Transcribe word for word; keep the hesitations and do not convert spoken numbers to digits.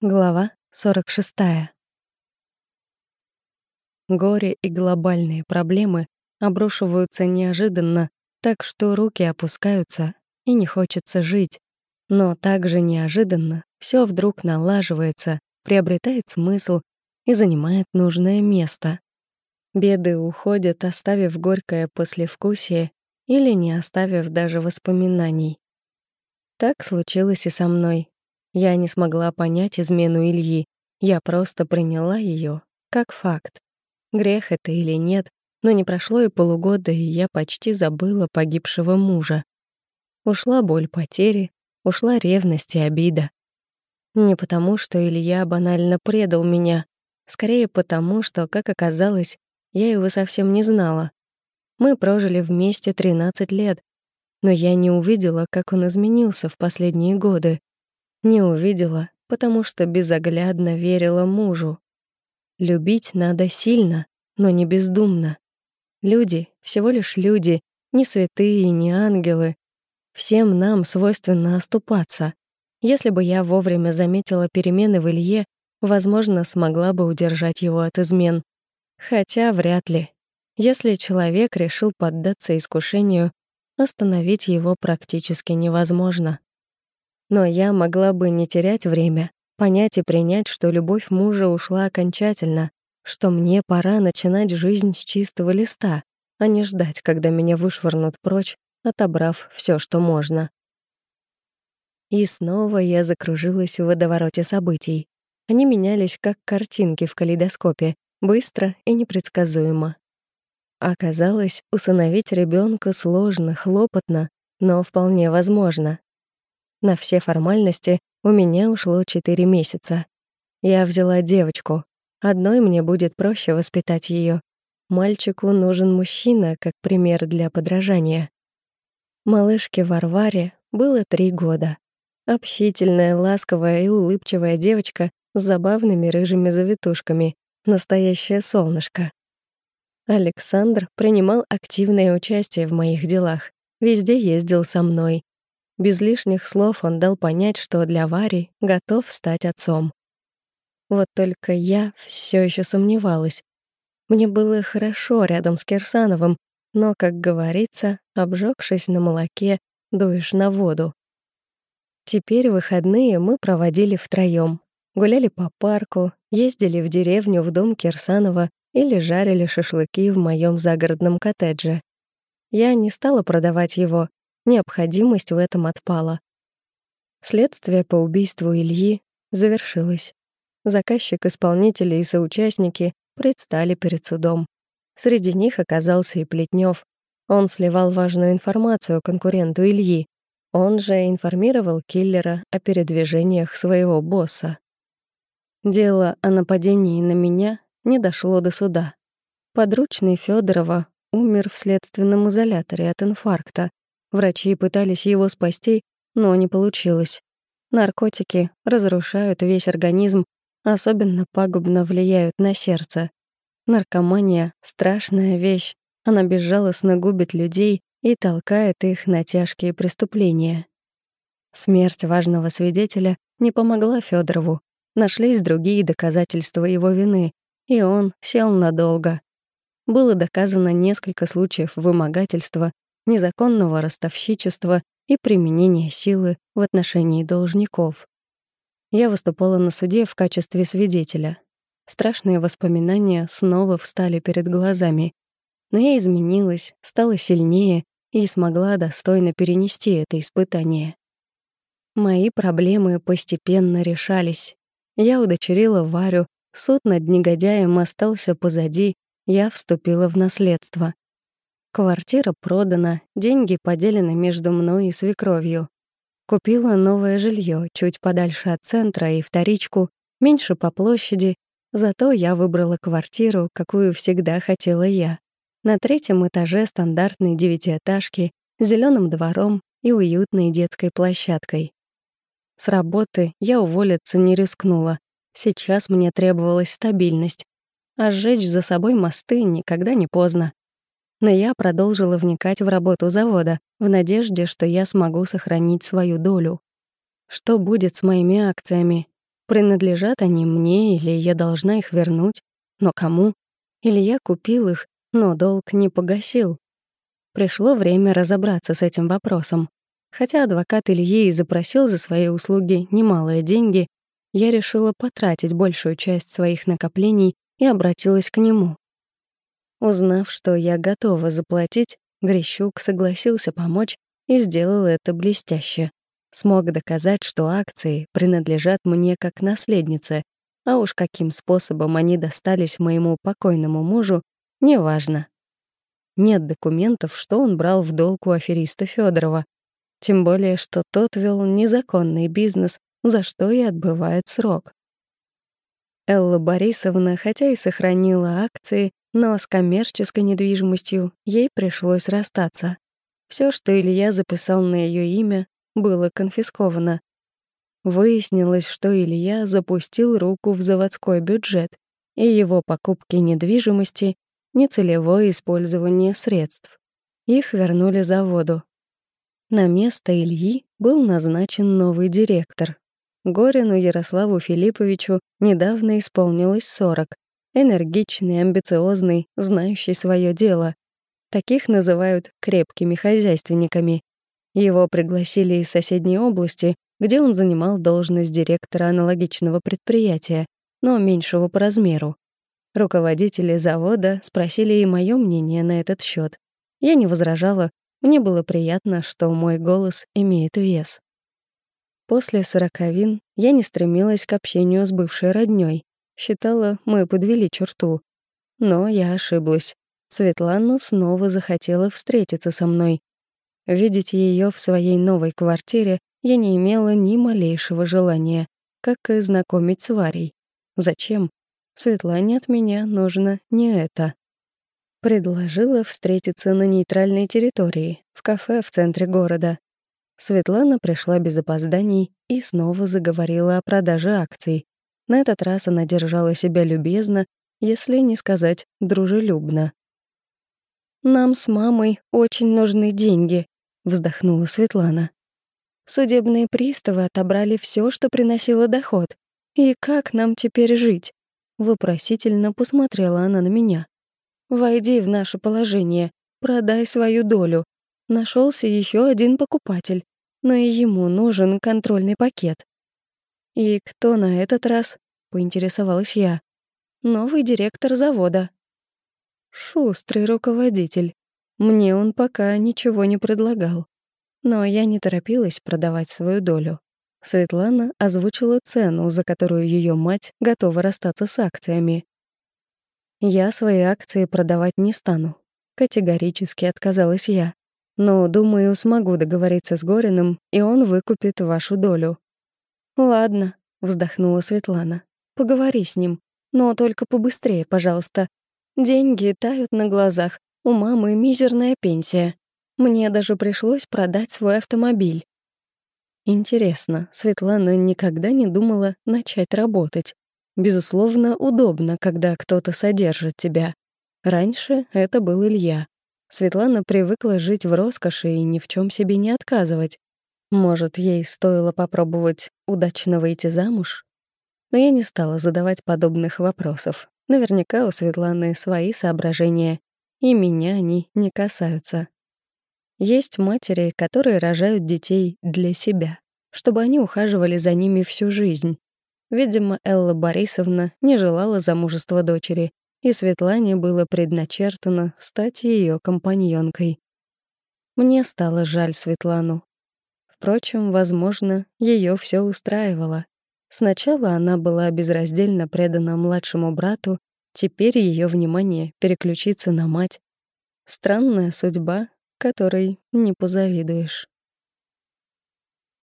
Глава сорок шестая. Горе и глобальные проблемы обрушиваются неожиданно, так что руки опускаются, и не хочется жить. Но также неожиданно все вдруг налаживается, приобретает смысл и занимает нужное место. Беды уходят, оставив горькое послевкусие или не оставив даже воспоминаний. Так случилось и со мной. Я не смогла понять измену Ильи, я просто приняла ее как факт. Грех это или нет, но не прошло и полугода, и я почти забыла погибшего мужа. Ушла боль потери, ушла ревность и обида. Не потому, что Илья банально предал меня, скорее потому, что, как оказалось, я его совсем не знала. Мы прожили вместе тринадцать лет, но я не увидела, как он изменился в последние годы. Не увидела, потому что безоглядно верила мужу. Любить надо сильно, но не бездумно. Люди — всего лишь люди, не святые и не ангелы. Всем нам свойственно оступаться. Если бы я вовремя заметила перемены в Илье, возможно, смогла бы удержать его от измен. Хотя вряд ли. Если человек решил поддаться искушению, остановить его практически невозможно. Но я могла бы не терять время, понять и принять, что любовь мужа ушла окончательно, что мне пора начинать жизнь с чистого листа, а не ждать, когда меня вышвырнут прочь, отобрав все, что можно. И снова я закружилась в водовороте событий. Они менялись, как картинки в калейдоскопе, быстро и непредсказуемо. Оказалось, усыновить ребенка сложно, хлопотно, но вполне возможно. На все формальности у меня ушло четыре месяца. Я взяла девочку. Одной мне будет проще воспитать ее. Мальчику нужен мужчина, как пример для подражания. Малышке Варваре было три года. Общительная, ласковая и улыбчивая девочка с забавными рыжими завитушками. Настоящее солнышко. Александр принимал активное участие в моих делах. Везде ездил со мной. Без лишних слов он дал понять, что для Вари готов стать отцом. Вот только я все еще сомневалась. Мне было хорошо рядом с Кирсановым, но, как говорится, обжегшись на молоке, дуешь на воду. Теперь выходные мы проводили втроем. Гуляли по парку, ездили в деревню в дом Кирсанова или жарили шашлыки в моем загородном коттедже. Я не стала продавать его, необходимость в этом отпала. Следствие по убийству Ильи завершилось. Заказчик, исполнители и соучастники предстали перед судом. Среди них оказался и Плетнев. Он сливал важную информацию конкуренту Ильи. Он же информировал киллера о передвижениях своего босса. Дело о нападении на меня не дошло до суда. Подручный Федорова умер в следственном изоляторе от инфаркта. Врачи пытались его спасти, но не получилось. Наркотики разрушают весь организм, особенно пагубно влияют на сердце. Наркомания — страшная вещь. Она безжалостно губит людей и толкает их на тяжкие преступления. Смерть важного свидетеля не помогла Федорову. Нашлись другие доказательства его вины, и он сел надолго. Было доказано несколько случаев вымогательства, незаконного ростовщичества и применения силы в отношении должников. Я выступала на суде в качестве свидетеля. Страшные воспоминания снова встали перед глазами. Но я изменилась, стала сильнее и смогла достойно перенести это испытание. Мои проблемы постепенно решались. Я удочерила Варю, суд над негодяем остался позади, я вступила в наследство. Квартира продана, деньги поделены между мной и свекровью. Купила новое жилье чуть подальше от центра и вторичку, меньше по площади, зато я выбрала квартиру, какую всегда хотела я. На третьем этаже стандартной девятиэтажки, с зелёным двором и уютной детской площадкой. С работы я уволиться не рискнула. Сейчас мне требовалась стабильность. А сжечь за собой мосты никогда не поздно. Но я продолжила вникать в работу завода, в надежде, что я смогу сохранить свою долю. Что будет с моими акциями? Принадлежат они мне, или я должна их вернуть? Но кому? Или я купил их, но долг не погасил? Пришло время разобраться с этим вопросом. Хотя адвокат Ильи и запросил за свои услуги немалые деньги, я решила потратить большую часть своих накоплений и обратилась к нему. Узнав, что я готова заплатить, Грищук согласился помочь и сделал это блестяще. Смог доказать, что акции принадлежат мне как наследнице, а уж каким способом они достались моему покойному мужу, неважно. Нет документов, что он брал в долг у афериста Федорова, тем более, что тот вел незаконный бизнес, за что и отбывает срок. Элла Борисовна, хотя и сохранила акции, но с коммерческой недвижимостью ей пришлось расстаться. Все, что Илья записал на ее имя, было конфисковано. Выяснилось, что Илья запустил руку в заводской бюджет, и его покупки недвижимости — нецелевое использование средств. Их вернули заводу. На место Ильи был назначен новый директор. Горину Ярославу Филипповичу недавно исполнилось сорок. Энергичный, амбициозный, знающий свое дело. Таких называют крепкими хозяйственниками. Его пригласили из соседней области, где он занимал должность директора аналогичного предприятия, но меньшего по размеру. Руководители завода спросили и моё мнение на этот счет. Я не возражала, мне было приятно, что мой голос имеет вес. После сороковин я не стремилась к общению с бывшей роднёй. Считала, мы подвели черту. Но я ошиблась. Светлана снова захотела встретиться со мной. Видеть ее в своей новой квартире я не имела ни малейшего желания, как и знакомить с Варей. Зачем? Светлане от меня нужно не это. Предложила встретиться на нейтральной территории, в кафе в центре города. Светлана пришла без опозданий и снова заговорила о продаже акций. На этот раз она держала себя любезно, если не сказать дружелюбно. «Нам с мамой очень нужны деньги», — вздохнула Светлана. «Судебные приставы отобрали все, что приносило доход. И как нам теперь жить?» Вопросительно посмотрела она на меня. «Войди в наше положение, продай свою долю. Нашелся еще один покупатель, но и ему нужен контрольный пакет». «И кто на этот раз?» — поинтересовалась я. «Новый директор завода». Шустрый руководитель. Мне он пока ничего не предлагал. Но я не торопилась продавать свою долю. Светлана озвучила цену, за которую ее мать готова расстаться с акциями. Я свои акции продавать не стану. Категорически отказалась я. Но, думаю, смогу договориться с Гориным, и он выкупит вашу долю. «Ладно», — вздохнула Светлана. «Поговори с ним, но только побыстрее, пожалуйста. Деньги тают на глазах, у мамы мизерная пенсия. Мне даже пришлось продать свой автомобиль». Интересно, Светлана никогда не думала начать работать. Безусловно, удобно, когда кто-то содержит тебя. Раньше это был Илья. Светлана привыкла жить в роскоши и ни в чем себе не отказывать. Может, ей стоило попробовать удачно выйти замуж? Но я не стала задавать подобных вопросов. Наверняка у Светланы свои соображения, и меня они не касаются. Есть матери, которые рожают детей для себя, чтобы они ухаживали за ними всю жизнь. Видимо, Элла Борисовна не желала замужества дочери, и Светлане было предначертано стать ее компаньонкой. Мне стало жаль Светлану. Впрочем, возможно, ее все устраивало. Сначала она была безраздельно предана младшему брату, теперь ее внимание переключится на мать. Странная судьба, которой не позавидуешь.